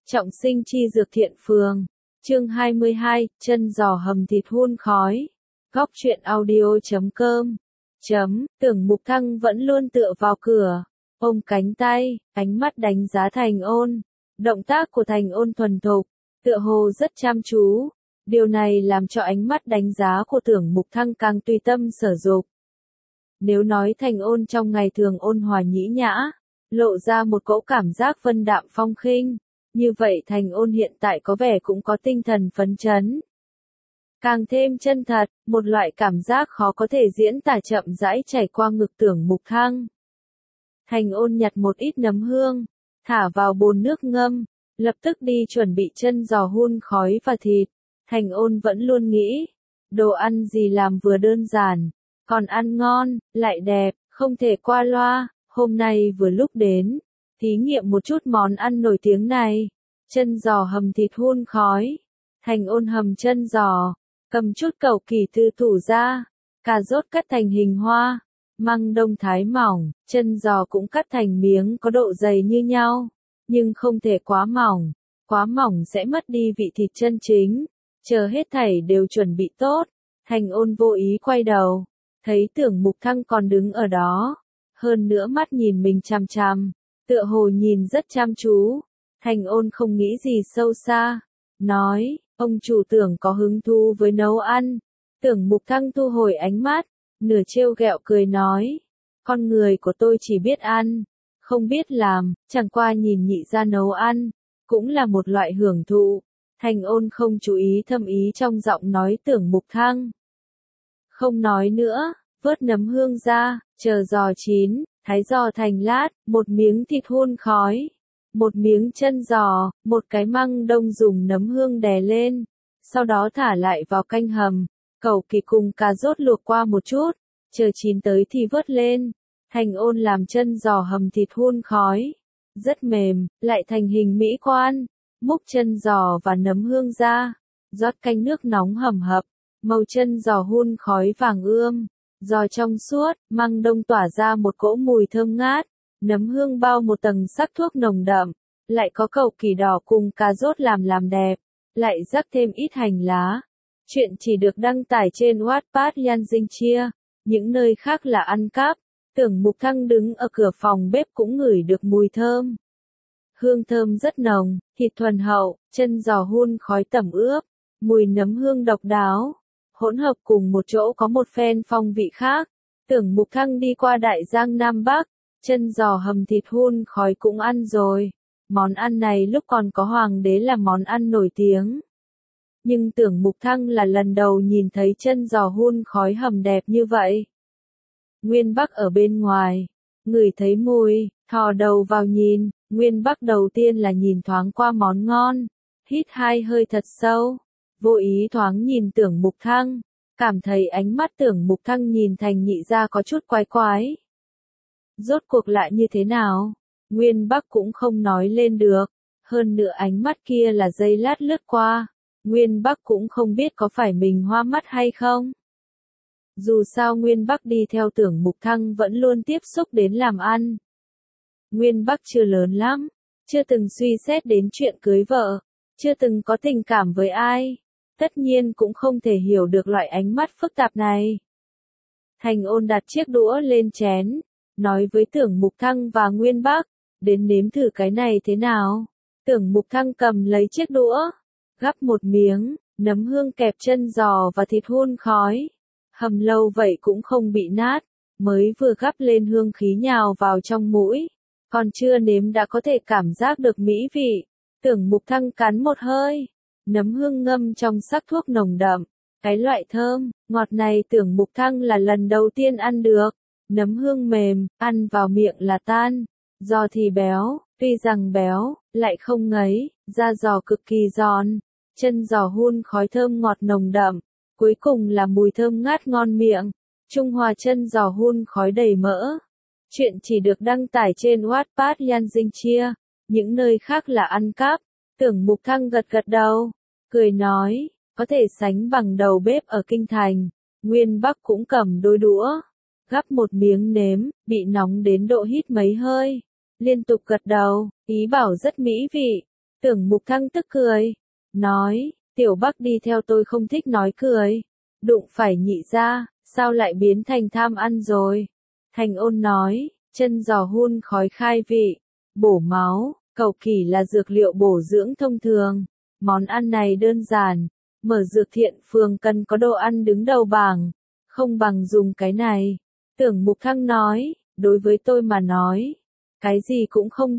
Trọng sinh chi dược thiện phường. Chương 22, chân giò hầm thịt hun khói. Góc truyện audio.com. Tưởng Mục Thăng vẫn luôn tựa vào cửa, ôm cánh tay, ánh mắt đánh giá Thành Ôn. Động tác của Thành Ôn thuần thục, tựa hồ rất chăm chú. Điều này làm cho ánh mắt đánh giá của Tưởng Mục Thăng càng tùy tâm sở dục. Nếu nói Thành Ôn trong ngày thường ôn hòa nhĩ nhã, lộ ra một cỗ cảm giác vân đạm phong khinh, như vậy Thành Ôn hiện tại có vẻ cũng có tinh thần phấn chấn. Càng thêm chân thật, một loại cảm giác khó có thể diễn tả chậm rãi chảy qua ngực Tưởng Mục Thăng. Thành Ôn nhặt một ít nấm hương, thả vào bồn nước ngâm, lập tức đi chuẩn bị chân giò hun khói và thịt. Thành Ôn vẫn luôn nghĩ, đồ ăn gì làm vừa đơn giản, còn ăn ngon, lại đẹp, không thể qua loa. Hôm nay vừa lúc đến, thí nghiệm một chút món ăn nổi tiếng này, chân giò hầm thịt hun khói. Thành Ôn hầm chân giò, cầm chút cẩu kỳ từ tủ ra, cà rốt cắt thành hình hoa, măng đông thái mỏng, chân giò cũng cắt thành miếng có độ dày như nhau, nhưng không thể quá mỏng sẽ mất đi vị thịt chân chính. Chờ hết thảy đều chuẩn bị tốt, Thành Ôn vô ý quay đầu, thấy Tưởng Mục Thăng còn đứng ở đó, hơn nữa mắt nhìn mình chằm chằm, tựa hồ nhìn rất chăm chú. Thành Ôn không nghĩ gì sâu xa, nói, ông chủ Tưởng có hứng thú với nấu ăn. Tưởng Mục Thăng thu hồi ánh mắt, nửa trêu ghẹo cười nói, con người của tôi chỉ biết ăn, không biết làm, chẳng qua nhìn nhị gia nấu ăn, cũng là một loại hưởng thụ. Thành Ôn không chú ý thâm ý trong giọng nói Tưởng Mục Thăng. Không nói nữa, vớt nấm hương ra, chờ giò chín, thái giò thành lát, một miếng thịt hun khói, một miếng chân giò, một cái măng đông dùng nấm hương đè lên, sau đó thả lại vào canh hầm, cẩu kỳ cùng cà rốt luộc qua một chút, chờ chín tới thì vớt lên. Thành Ôn làm chân giò hầm thịt hun khói, rất mềm, lại thành hình mỹ quan. Múc chân giò và nấm hương ra, rót canh nước nóng hầm hập, màu chân giò hun khói vàng ươm, giò trong suốt, măng đông tỏa ra một cỗ mùi thơm ngát, nấm hương bao một tầng sắc thuốc nồng đậm, lại có cẩu kỳ đỏ cùng cà rốt làm đẹp, lại rắc thêm ít hành lá. Chuyện chỉ được đăng tải trên Wattpad Yan Dinh Chia, những nơi khác là ăn cắp. Tưởng Mục Thăng đứng ở cửa phòng bếp cũng ngửi được mùi thơm. Hương thơm rất nồng, thịt thuần hậu, chân giò hun khói tẩm ướp, mùi nấm hương độc đáo, hỗn hợp cùng một chỗ có một phen phong vị khác. Tưởng Mục Thăng đi qua Đại Giang Nam Bắc, chân giò hầm thịt hun khói cũng ăn rồi. Món ăn này lúc còn có hoàng đế là món ăn nổi tiếng. Nhưng Tưởng Mục Thăng là lần đầu nhìn thấy chân giò hun khói hầm đẹp như vậy. Nguyên Bắc ở bên ngoài, ngửi thấy mùi, thò đầu vào nhìn. Nguyên Bắc đầu tiên là nhìn thoáng qua món ngon, hít hai hơi thật sâu, vô ý thoáng nhìn Tưởng Mục Thăng, cảm thấy ánh mắt Tưởng Mục Thăng nhìn Thành nhị gia có chút quái quái. Rốt cuộc lại như thế nào? Nguyên Bắc cũng không nói lên được, hơn nữa ánh mắt kia là giây lát lướt qua, Nguyên Bắc cũng không biết có phải mình hoa mắt hay không. Dù sao Nguyên Bắc đi theo Tưởng Mục Thăng vẫn luôn tiếp xúc đến làm ăn. Nguyên Bắc chưa lớn lắm, chưa từng suy xét đến chuyện cưới vợ, chưa từng có tình cảm với ai, tất nhiên cũng không thể hiểu được loại ánh mắt phức tạp này. Thành Ôn đặt chiếc đũa lên chén, nói với Tưởng Mục Thăng và Nguyên Bắc, đến nếm thử cái này thế nào. Tưởng Mục Thăng cầm lấy chiếc đũa, gắp một miếng, nấm hương kẹp chân giò và thịt hun khói, hầm lâu vậy cũng không bị nát, mới vừa gắp lên hương khí nhào vào trong mũi. Còn chưa nếm đã có thể cảm giác được mỹ vị. Tưởng Mục Thăng cắn một hơi, nấm hương ngâm trong sắc thuốc nồng đậm, cái loại thơm, ngọt này Tưởng Mục Thăng là lần đầu tiên ăn được. Nấm hương mềm, ăn vào miệng là tan, giò thì béo, tuy rằng béo, lại không ngấy, da giò cực kỳ giòn, chân giò hun khói thơm ngọt nồng đậm, cuối cùng là mùi thơm ngát ngon miệng, trung hòa chân giò hun khói đầy mỡ. Chuyện chỉ được đăng tải trên Wattpad Yan Dinh Chia, những nơi khác là ăn cắp. Tưởng Mục Thăng gật gật đầu, cười nói, có thể sánh bằng đầu bếp ở Kinh Thành. Nguyên Bắc cũng cầm đôi đũa, gắp một miếng nếm, bị nóng đến độ hít mấy hơi, liên tục gật đầu, ý bảo rất mỹ vị. Tưởng Mục Thăng tức cười, nói, Tiểu Bắc đi theo tôi không thích nói cười, đụng phải Nhị gia, sao lại biến thành tham ăn rồi? Thành Ôn nói, chân giò hun khói khai vị, bổ máu, cầu kỳ là dược liệu bổ dưỡng thông thường. Món ăn này đơn giản, mở dược thiện phường cần có đồ ăn đứng đầu bảng, không bằng dùng cái này. Tưởng Mục Thăng nói, đối với tôi mà nói, cái gì cũng không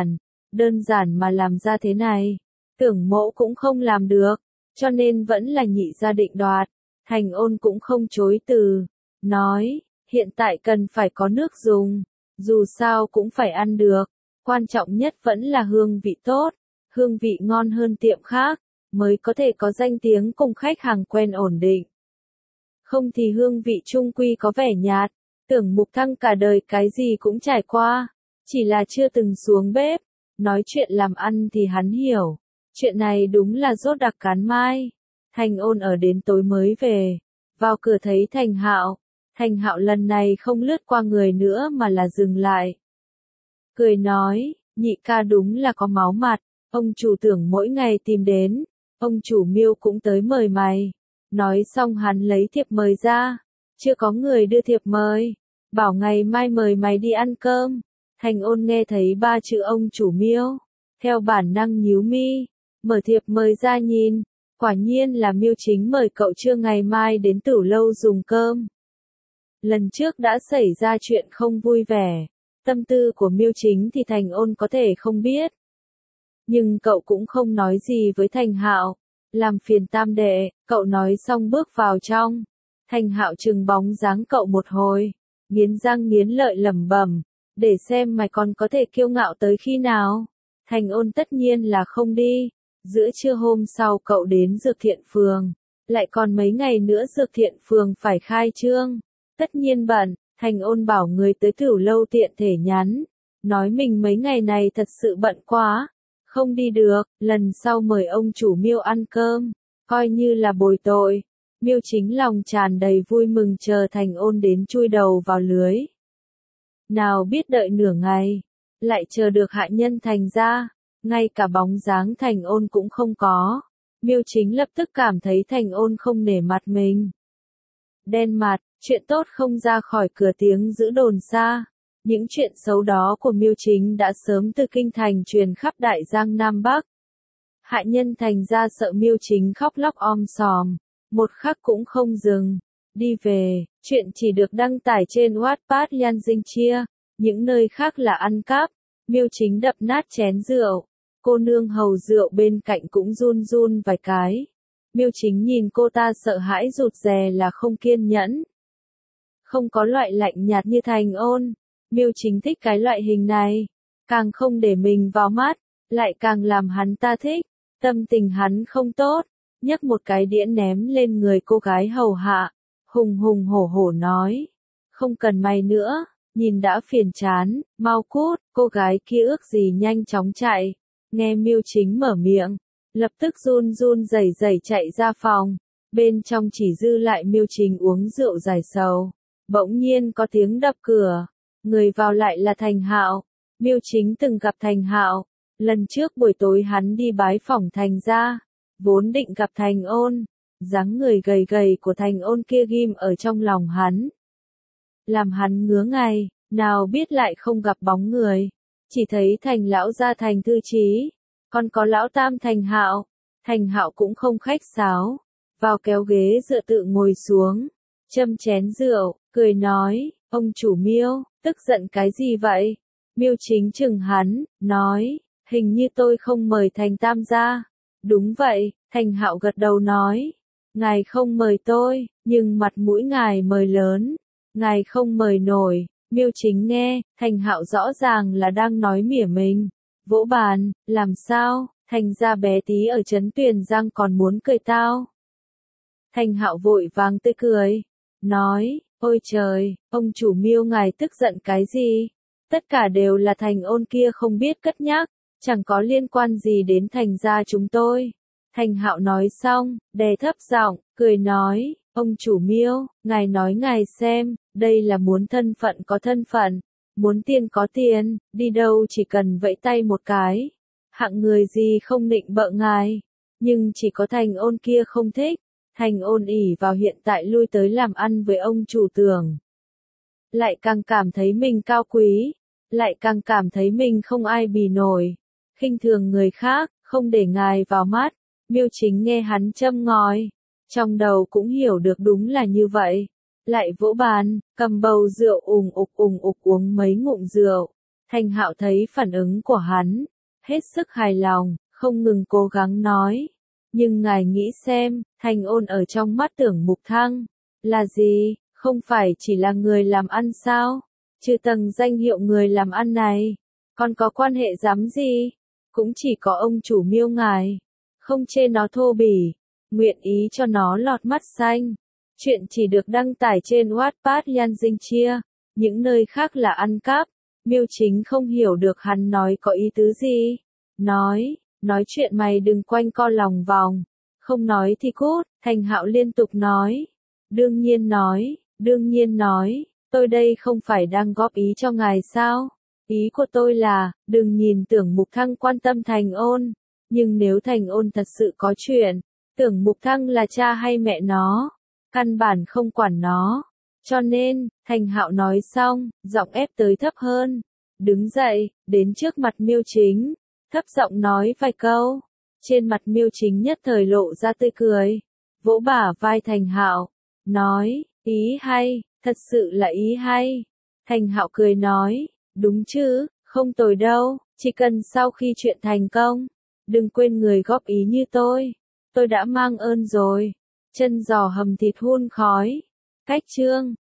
đơn giản mà làm ra thế này, Tưởng Mỗ cũng không làm được, cho nên vẫn là Nhị gia định đoạt. Thành Ôn cũng không chối từ, nói, hiện tại cần phải có nước dùng, dù sao cũng phải ăn được, quan trọng nhất vẫn là hương vị tốt, hương vị ngon hơn tiệm khác, mới có thể có danh tiếng cùng khách hàng quen ổn định. Không thì hương vị chung quy có vẻ nhạt. Tưởng Mục Thăng cả đời cái gì cũng trải qua, chỉ là chưa từng xuống bếp, nói chuyện làm ăn thì hắn hiểu. Chuyện này đúng là rốt đặc cán mai. Thành Ôn ở đến tối mới về, vào cửa thấy Thành Hạo. Thành Hạo lần này không lướt qua người nữa mà là dừng lại. Cười nói, Nhị ca đúng là có máu mặt, ông chủ Tưởng mỗi ngày tìm đến, ông chủ Miêu cũng tới mời mày. Nói xong hắn lấy thiệp mời ra, chưa có người đưa thiệp mời, bảo ngày mai mời mày đi ăn cơm. Thành Ôn nghe thấy 3 chữ ông chủ Miêu, theo bản năng nhíu mi, mở thiệp mời ra nhìn, quả nhiên là Miêu Chính mời cậu trưa ngày mai đến Tửu Lâu dùng cơm. Lần trước đã xảy ra chuyện không vui vẻ, tâm tư của Miêu Chính thì Thành Ôn có thể không biết. Nhưng cậu cũng không nói gì với Thành Hạo, làm phiền tam đệ, cậu nói xong bước vào trong. Thành Hạo chừng bóng dáng cậu một hồi, nghiến răng nghiến lợi lẩm bẩm, để xem mày còn có thể kiêu ngạo tới khi nào. Thành Ôn tất nhiên là không đi. Giữa trưa hôm sau cậu đến Dược Thiện Phường, lại còn mấy ngày nữa Dược Thiện Phường phải khai trương. Tất nhiên bận, Thành Ôn bảo người tới Tửu Lâu tiện thể nhắn, nói mình mấy ngày này thật sự bận quá, không đi được, lần sau mời ông chủ Miêu ăn cơm, coi như là bồi tội. Miêu Chính lòng tràn đầy vui mừng chờ Thành Ôn đến chui đầu vào lưới. Nào biết đợi nửa ngày, lại chờ được hạ nhân Thành ra, ngay cả bóng dáng Thành Ôn cũng không có. Miêu Chính lập tức cảm thấy Thành Ôn không nể mặt mình. Đen mặt, chuyện tốt không ra khỏi cửa tiếng giữ đồn xa. Những chuyện xấu đó của Miêu Chính đã sớm từ kinh thành truyền khắp đại giang Nam Bắc. Hạ nhân Thành ra sợ Miêu Chính khóc lóc om sòm, một khắc cũng không dừng. Đi về, chuyện chỉ được đăng tải trên Wattpad Yan Dinh Chia, những nơi khác là ăn cắp. Miêu Chính đập nát chén rượu, cô nương hầu rượu bên cạnh cũng run run vài cái. Miêu Chính nhìn cô ta sợ hãi rụt rè là không kiên nhẫn. Không có loại lạnh nhạt như Thành Ôn. Miêu Chính thích cái loại hình này, càng không để mình vào mắt, lại càng làm hắn ta thích. Tâm tình hắn không tốt, nhấc một cái đĩa ném lên người cô gái hầu hạ, hùng hùng hổ hổ nói, không cần mày nữa, nhìn đã phiền chán, mau cút. Cô gái kia ước gì nhanh chóng chạy, nghe Miêu Chính mở miệng, lập tức run run rẩy rẩy chạy ra phòng, bên trong chỉ dư lại Miêu Chính uống rượu giải sầu. Bỗng nhiên có tiếng đập cửa, người vào lại là Thành Hạo. Miêu Chính từng gặp Thành Hạo, lần trước buổi tối hắn đi bái phỏng Thành gia, vốn định gặp Thành Ôn, dáng người gầy gầy của Thành Ôn kia ghim ở trong lòng hắn, làm hắn ngứa ngay, nào biết lại không gặp bóng người, chỉ thấy Thành lão gia Thành Thư Chí, còn có lão tam Thành Hạo. Thành Hạo cũng không khách sáo, vào kéo ghế dựa tự ngồi xuống, châm chén rượu, cười nói, ông chủ Miêu, tức giận cái gì vậy? Miêu Chính chừng hắn, nói, hình như tôi không mời Thành tam gia. Đúng vậy, Thành Hạo gật đầu nói, ngài không mời tôi, nhưng mặt mũi ngài mời lớn, ngài không mời nổi. Miêu Chính nghe, Thành Hạo rõ ràng là đang nói mỉa mình, vỗ bàn, làm sao, Thành gia bé tí ở trấn Tuyền Giang còn muốn cười tao. Thành Hạo vội vàng tươi cười, nói, ôi trời, ông chủ Miêu ngài tức giận cái gì? Tất cả đều là Thành Ôn kia không biết cất nhắc, chẳng có liên quan gì đến Thành gia chúng tôi. Thành Hạo nói xong, đè thấp giọng, cười nói, ông chủ Miêu, ngài nói ngài xem, đây là muốn thân phận có thân phận, muốn tiền có tiền, đi đâu chỉ cần vẫy tay một cái. hạng người gì không nịnh bợ ngài, nhưng chỉ có Thành Ôn kia không thích. Thành Ôn ỷ vào hiện tại lui tới làm ăn với ông chủ Tưởng. Lại càng cảm thấy mình cao quý, lại càng cảm thấy mình không ai bì nổi, khinh thường người khác, không để ngài vào mắt. Miêu Chính nghe hắn châm ngòi, trong đầu cũng hiểu được đúng là như vậy. Lại vỗ bàn, cầm bầu rượu ùng ục uống mấy ngụm rượu. Thành Hạo thấy phản ứng của hắn, hết sức hài lòng, không ngừng cố gắng nói. Nhưng ngài nghĩ xem, Thành Ôn ở trong mắt Tưởng Mục Thăng, là gì, không phải chỉ là người làm ăn sao? Trừ tầng danh hiệu người làm ăn này, còn có quan hệ dám gì? Cũng chỉ có ông chủ Miêu ngài, không chê nó thô bỉ, nguyện ý cho nó lọt mắt xanh. Chuyện chỉ được đăng tải trên Wattpad Yan Dinh Chia, những nơi khác là ăn cắp. Miêu Chính không hiểu được hắn nói có ý tứ gì. Nói chuyện mày đừng quanh co lòng vòng, không nói thì cút. Thành Hạo liên tục nói. Đương nhiên nói, tôi đây không phải đang góp ý cho ngài sao? Ý của tôi là, đừng nhìn Tưởng Mục Thăng quan tâm Thành Ôn, nhưng nếu Thành Ôn thật sự có chuyện, Tưởng Mục Thăng là cha hay mẹ nó, căn bản không quản nó. Cho nên, Thành Hạo nói xong, giọng ép tới thấp hơn, đứng dậy, đến trước mặt Miêu Chính, thấp giọng nói vài câu. Trên mặt Miêu Chính nhất thời lộ ra tươi cười, vỗ bả vai Thành Hạo, nói, ý hay, thật sự là ý hay. Thành Hạo cười nói, đúng chứ, không tồi đâu, chỉ cần sau khi chuyện thành công, đừng quên người góp ý như tôi đã mang ơn rồi. Chân giò hầm thịt hun khói. Cách chương